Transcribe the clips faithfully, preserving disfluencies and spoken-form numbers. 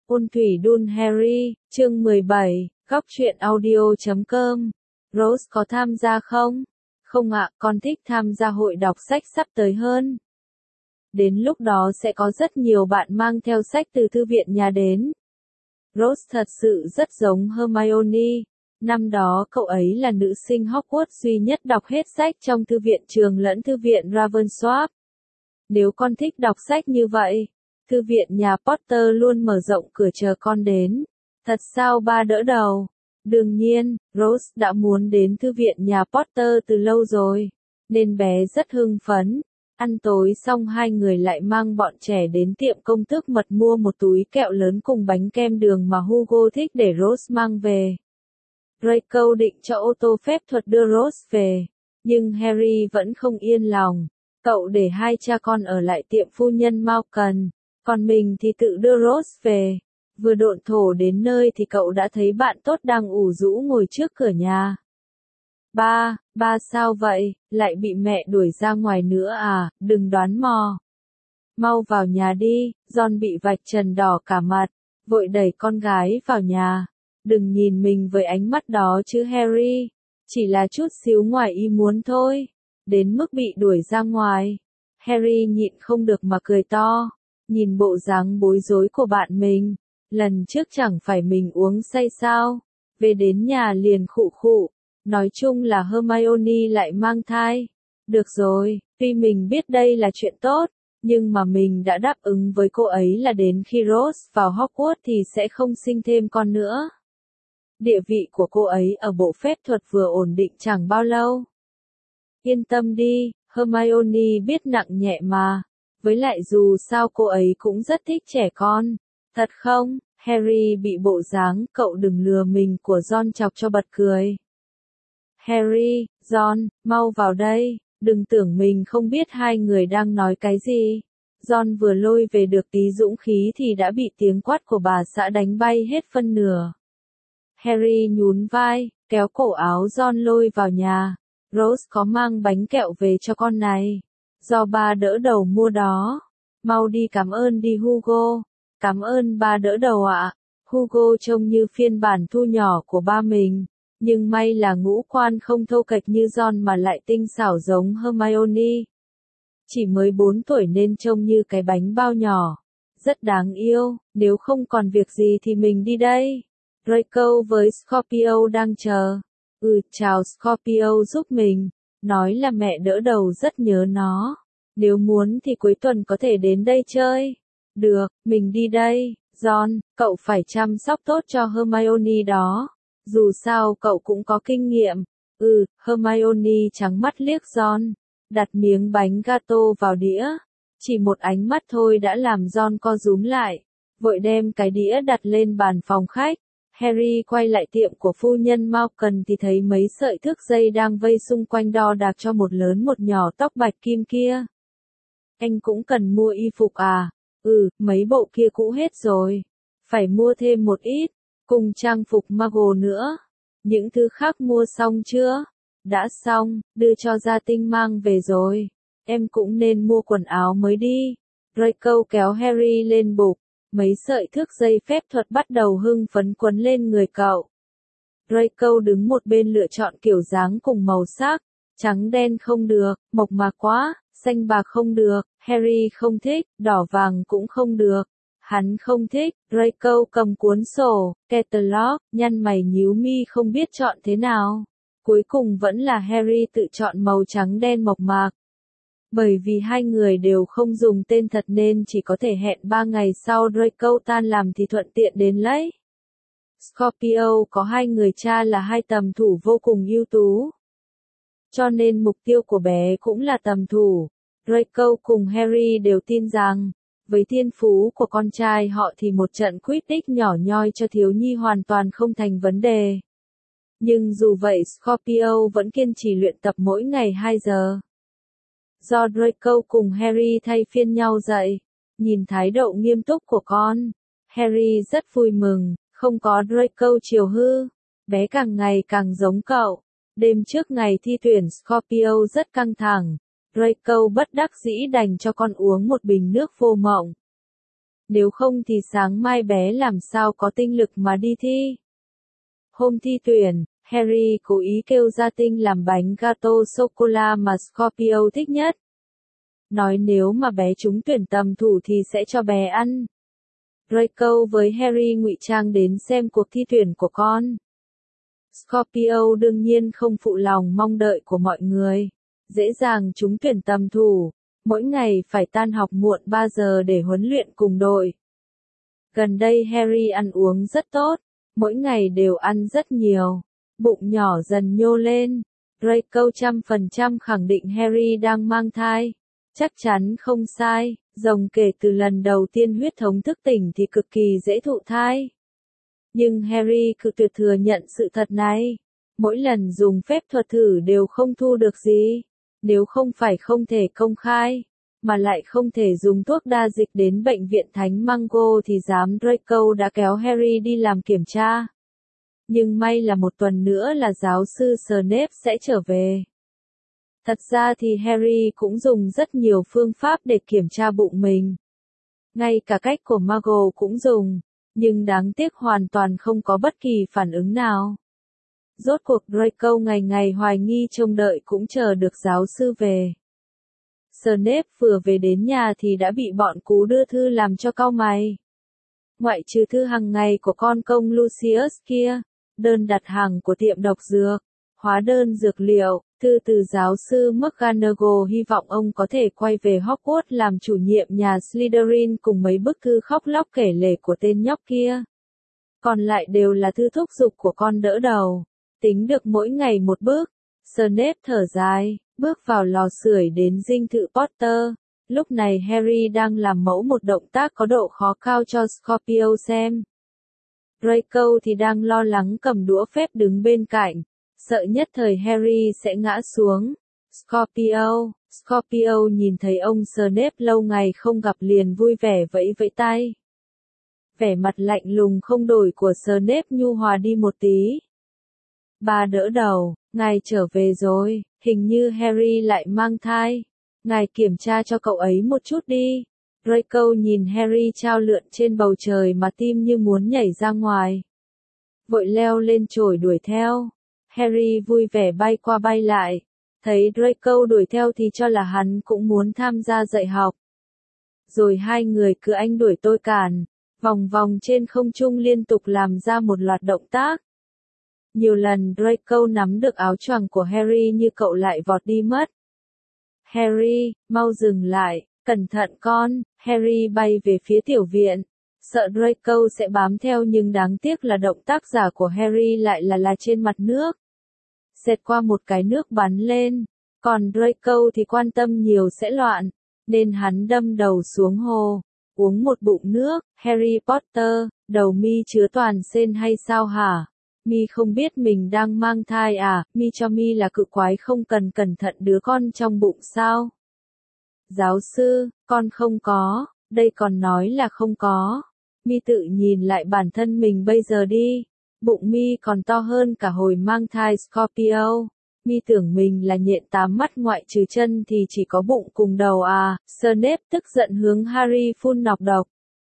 Ôn thủy đun Harry, chương mười bảy, góc truyện audio chấm com. Rose có tham gia không? Không ạ, con thích tham gia hội đọc sách sắp tới hơn. Đến lúc đó sẽ có rất nhiều bạn mang theo sách từ thư viện nhà đến. Rose thật sự rất giống Hermione. Năm đó cậu ấy là nữ sinh Hogwarts duy nhất đọc hết sách trong thư viện trường lẫn thư viện Ravensworth. Nếu con thích đọc sách như vậy, thư viện nhà Potter luôn mở rộng cửa chờ con đến. Thật sao ba đỡ đầu? Đương nhiên, Rose đã muốn đến thư viện nhà Potter từ lâu rồi, nên bé rất hưng phấn. Ăn tối xong hai người lại mang bọn trẻ đến tiệm công thức mật mua một túi kẹo lớn cùng bánh kem đường mà Hugo thích để Rose mang về. Draco định cho ô tô phép thuật đưa Rose về, nhưng Harry vẫn không yên lòng. Cậu để hai cha con ở lại tiệm phu nhân Malkin, còn mình thì tự đưa Rose về. Vừa độn thổ đến nơi thì cậu đã thấy bạn tốt đang ủ rũ ngồi trước cửa nhà. Ba, ba sao vậy, lại bị mẹ đuổi ra ngoài nữa à, đừng đoán mò. Mau vào nhà đi, Ron bị vạch trần đỏ cả mặt, vội đẩy con gái vào nhà. Đừng nhìn mình với ánh mắt đó chứ Harry, chỉ là chút xíu ngoài ý muốn thôi, đến mức bị đuổi ra ngoài. Harry nhịn không được mà cười to, nhìn bộ dáng bối rối của bạn mình, lần trước chẳng phải mình uống say sao, về đến nhà liền khụ khụ, nói chung là Hermione lại mang thai. Được rồi, tuy mình biết đây là chuyện tốt, nhưng mà mình đã đáp ứng với cô ấy là đến khi Rose vào Hogwarts thì sẽ không sinh thêm con nữa. Địa vị của cô ấy ở bộ phép thuật vừa ổn định chẳng bao lâu. Yên tâm đi, Hermione biết nặng nhẹ mà. Với lại dù sao cô ấy cũng rất thích trẻ con. Thật không? Harry bị bộ dáng cậu đừng lừa mình của Ron chọc cho bật cười. Harry, Ron, mau vào đây, đừng tưởng mình không biết hai người đang nói cái gì. Ron vừa lôi về được tí dũng khí thì đã bị tiếng quát của bà xã đánh bay hết phân nửa. Harry nhún vai, kéo cổ áo Ron lôi vào nhà. Rose có mang bánh kẹo về cho con này. Do ba đỡ đầu mua đó. Mau đi cảm ơn đi Hugo. Cảm ơn ba đỡ đầu ạ. Hugo trông như phiên bản thu nhỏ của ba mình. Nhưng may là ngũ quan không thô kệch như Ron mà lại tinh xảo giống Hermione. Chỉ mới bốn tuổi nên trông như cái bánh bao nhỏ. Rất đáng yêu, nếu không còn việc gì thì mình đi đây. Draco với Scorpio đang chờ. Ừ, chào Scorpio giúp mình. Nói là mẹ đỡ đầu rất nhớ nó. Nếu muốn thì cuối tuần có thể đến đây chơi. Được, mình đi đây. Ron, cậu phải chăm sóc tốt cho Hermione đó. Dù sao cậu cũng có kinh nghiệm. Ừ, Hermione trắng mắt liếc Ron. Đặt miếng bánh gato vào đĩa. Chỉ một ánh mắt thôi đã làm Ron co rúm lại. Vội đem cái đĩa đặt lên bàn phòng khách. Harry quay lại tiệm của phu nhân Malkin thì thấy mấy sợi thước dây đang vây xung quanh đo đạc cho một lớn một nhỏ tóc bạch kim kia. Anh cũng cần mua y phục à? Ừ, mấy bộ kia cũ hết rồi. Phải mua thêm một ít, cùng trang phục Muggle nữa. Những thứ khác mua xong chưa? Đã xong, đưa cho gia tinh mang về rồi. Em cũng nên mua quần áo mới đi. Draco kéo Harry lên bục. Mấy sợi thước dây phép thuật bắt đầu hưng phấn quấn lên người cậu. Draco đứng một bên lựa chọn kiểu dáng cùng màu sắc. Trắng đen không được, mộc mạc quá, xanh bạc không được, Harry không thích, đỏ vàng cũng không được. Hắn không thích, Draco cầm cuốn sổ, catalog, nhăn mày nhíu mi không biết chọn thế nào. Cuối cùng vẫn là Harry tự chọn màu trắng đen mộc mạc. Bởi vì hai người đều không dùng tên thật nên chỉ có thể hẹn ba ngày sau Draco tan làm thì thuận tiện đến lấy. Scorpio có hai người cha là hai tầm thủ vô cùng ưu tú. Cho nên mục tiêu của bé cũng là tầm thủ. Draco cùng Harry đều tin rằng, với thiên phú của con trai họ thì một trận Quidditch nhỏ nhoi cho thiếu nhi hoàn toàn không thành vấn đề. Nhưng dù vậy Scorpio vẫn kiên trì luyện tập mỗi ngày hai giờ. Do Draco cùng Harry thay phiên nhau dạy, nhìn thái độ nghiêm túc của con, Harry rất vui mừng, không có Draco chiều hư, bé càng ngày càng giống cậu. Đêm trước ngày thi tuyển Scorpio rất căng thẳng, Draco bất đắc dĩ đành cho con uống một bình nước vô mộng. Nếu không thì sáng mai bé làm sao có tinh lực mà đi thi. Hôm thi tuyển, Harry cố ý kêu gia tinh làm bánh gato sô-cô-la mà Scorpio thích nhất. Nói nếu mà bé trúng tuyển tầm thủ thì sẽ cho bé ăn. Draco với Harry ngụy trang đến xem cuộc thi tuyển của con. Scorpio đương nhiên không phụ lòng mong đợi của mọi người. Dễ dàng trúng tuyển tầm thủ, mỗi ngày phải tan học muộn ba giờ để huấn luyện cùng đội. Gần đây Harry ăn uống rất tốt, mỗi ngày đều ăn rất nhiều, bụng nhỏ dần nhô lên. Draco trăm phần trăm khẳng định Harry đang mang thai. Chắc chắn không sai, rồng kể từ lần đầu tiên huyết thống thức tỉnh thì cực kỳ dễ thụ thai. Nhưng Harry cự tuyệt thừa nhận sự thật này. Mỗi lần dùng phép thuật thử đều không thu được gì. Nếu không phải không thể công khai, mà lại không thể dùng thuốc đa dịch đến bệnh viện Thánh Mango thì giám Draco đã kéo Harry đi làm kiểm tra. Nhưng may là một tuần nữa là giáo sư Snape sẽ trở về. Thật ra thì Harry cũng dùng rất nhiều phương pháp để kiểm tra bụng mình. Ngay cả cách của Muggle cũng dùng, nhưng đáng tiếc hoàn toàn không có bất kỳ phản ứng nào. Rốt cuộc Draco ngày ngày hoài nghi trông đợi cũng chờ được giáo sư về. Snape vừa về đến nhà thì đã bị bọn cú đưa thư làm cho cau mày. Ngoại trừ thư hàng ngày của con công Lucius kia, đơn đặt hàng của tiệm độc dược, hóa đơn dược liệu, thư từ giáo sư McGonagall hy vọng ông có thể quay về Hogwarts làm chủ nhiệm nhà Slytherin cùng mấy bức thư khóc lóc kể lể của tên nhóc kia. Còn lại đều là thư thúc giục của con đỡ đầu. Tính được mỗi ngày một bước, Snape thở dài, bước vào lò sưởi đến dinh thự Potter. Lúc này Harry đang làm mẫu một động tác có độ khó cao cho Scorpio xem. Draco thì đang lo lắng cầm đũa phép đứng bên cạnh, sợ nhất thời Harry sẽ ngã xuống. Scorpio, Scorpio nhìn thấy ông Snape lâu ngày không gặp liền vui vẻ vẫy vẫy tay. Vẻ mặt lạnh lùng không đổi của Snape nhu hòa đi một tí. Ba đỡ đầu, ngài trở về rồi, hình như Harry lại mang thai. Ngài kiểm tra cho cậu ấy một chút đi. Draco nhìn Harry trao lượn trên bầu trời mà tim như muốn nhảy ra ngoài. Vội leo lên chổi đuổi theo. Harry vui vẻ bay qua bay lại. Thấy Draco đuổi theo thì cho là hắn cũng muốn tham gia dạy học. Rồi hai người cứ anh đuổi tôi cản, vòng vòng trên không trung liên tục làm ra một loạt động tác. Nhiều lần Draco nắm được áo choàng của Harry như cậu lại vọt đi mất. Harry, mau dừng lại, cẩn thận con. Harry bay về phía tiểu viện. Sợ Draco sẽ bám theo nhưng đáng tiếc là động tác giả của Harry lại là là trên mặt nước. Xẹt qua một cái nước bắn lên. Còn Draco thì quan tâm nhiều sẽ loạn, nên hắn đâm đầu xuống hồ. Uống một bụng nước. Harry Potter, đầu mi chứa toàn sên hay sao hả? Mi không biết mình đang mang thai à? Mi cho Mi là cự quái không cần cẩn thận đứa con trong bụng sao? Giáo sư, con không có, đây còn nói là không có. Mi tự nhìn lại bản thân mình bây giờ đi. Bụng Mi còn to hơn cả hồi mang thai Scorpio. Mi tưởng mình là nhện tám mắt ngoại trừ chân thì chỉ có bụng cùng đầu à? Snape tức giận hướng Harry phun nọc độc.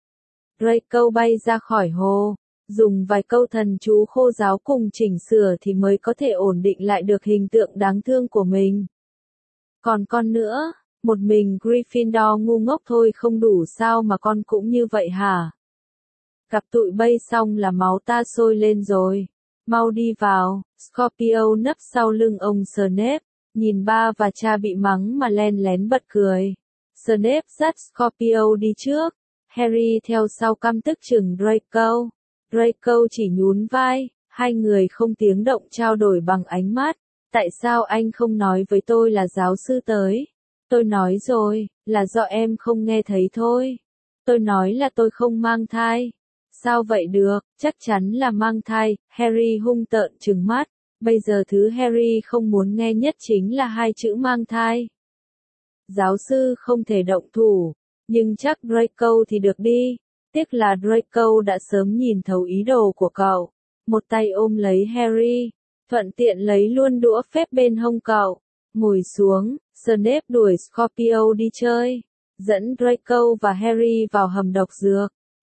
Draco bay ra khỏi hồ. Dùng vài câu thần chú khô giáo cùng chỉnh sửa thì mới có thể ổn định lại được hình tượng đáng thương của mình. Còn con nữa, một mình Gryffindor ngu ngốc thôi không đủ sao mà con cũng như vậy hả? Gặp tụi bay xong là máu ta sôi lên rồi. Mau đi vào. Scorpio nấp sau lưng ông Snape, nhìn ba và cha bị mắng mà len lén bật cười. Snape dắt Scorpio đi trước, Harry theo sau căm tức chừng Draco. Draco chỉ nhún vai, hai người không tiếng động trao đổi bằng ánh mắt. Tại sao anh không nói với tôi là giáo sư tới? Tôi nói rồi, là do em không nghe thấy thôi. Tôi nói là tôi không mang thai. Sao vậy được, chắc chắn là mang thai. Harry hung tợn trừng mắt. Bây giờ thứ Harry không muốn nghe nhất chính là hai chữ mang thai. Giáo sư không thể động thủ, nhưng chắc Draco thì được đi. Tiếc là Draco đã sớm nhìn thấu ý đồ của cậu. Một tay ôm lấy Harry, thuận tiện lấy luôn đũa phép bên hông cậu. Ngồi xuống, Snape đuổi Scorpio đi chơi, dẫn Draco và Harry vào hầm độc dược.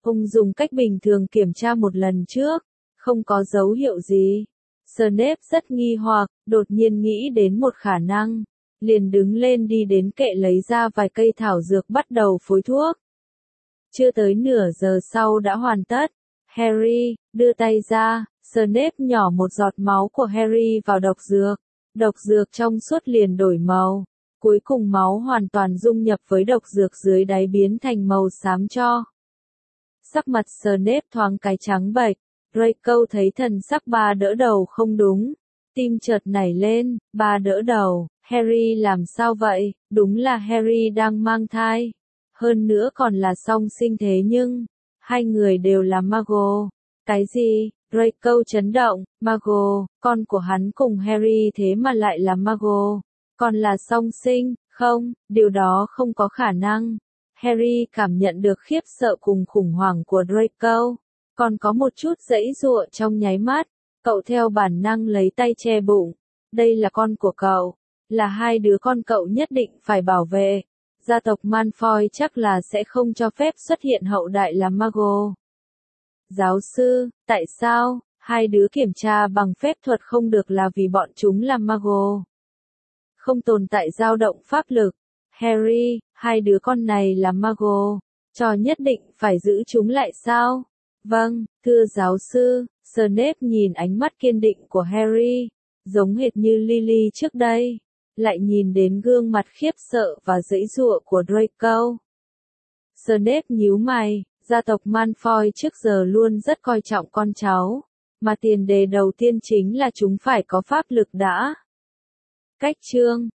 Ông dùng cách bình thường kiểm tra một lần trước, không có dấu hiệu gì. Snape rất nghi hoặc, đột nhiên nghĩ đến một khả năng, liền đứng lên đi đến kệ lấy ra vài cây thảo dược bắt đầu phối thuốc. Chưa tới nửa giờ sau đã hoàn tất. Harry, đưa tay ra, Snape nhỏ một giọt máu của Harry vào độc dược. Độc dược trong suốt liền đổi màu. Cuối cùng máu hoàn toàn dung nhập với độc dược dưới đáy biến thành màu xám cho. Sắc mặt Snape thoáng cái trắng bệch. Draco thấy thần sắc ba đỡ đầu không đúng. Tim chợt nảy lên, ba đỡ đầu, Harry làm sao vậy? Đúng là Harry đang mang thai. Hơn nữa còn là song sinh thế nhưng, hai người đều là Muggle. Cái gì? Draco chấn động, Muggle, con của hắn cùng Harry thế mà lại là Muggle. Còn là song sinh, không, điều đó không có khả năng. Harry cảm nhận được khiếp sợ cùng khủng hoảng của Draco. Còn có một chút giãy giụa trong nháy mắt, cậu theo bản năng lấy tay che bụng. Đây là con của cậu, là hai đứa con cậu nhất định phải bảo vệ. Gia tộc Malfoy chắc là sẽ không cho phép xuất hiện hậu đại là Muggle. Giáo sư, tại sao, hai đứa kiểm tra bằng phép thuật không được là vì bọn chúng là Muggle. Không tồn tại dao động pháp lực. Harry, hai đứa con này là Muggle, cho nhất định phải giữ chúng lại sao? Vâng, thưa giáo sư, Snape nhìn ánh mắt kiên định của Harry, giống hệt như Lily trước đây, lại nhìn đến gương mặt khiếp sợ và giãy giụa của Draco. Snape nhíu mày, gia tộc Malfoy trước giờ luôn rất coi trọng con cháu, mà tiền đề đầu tiên chính là chúng phải có pháp lực đã. Cách chương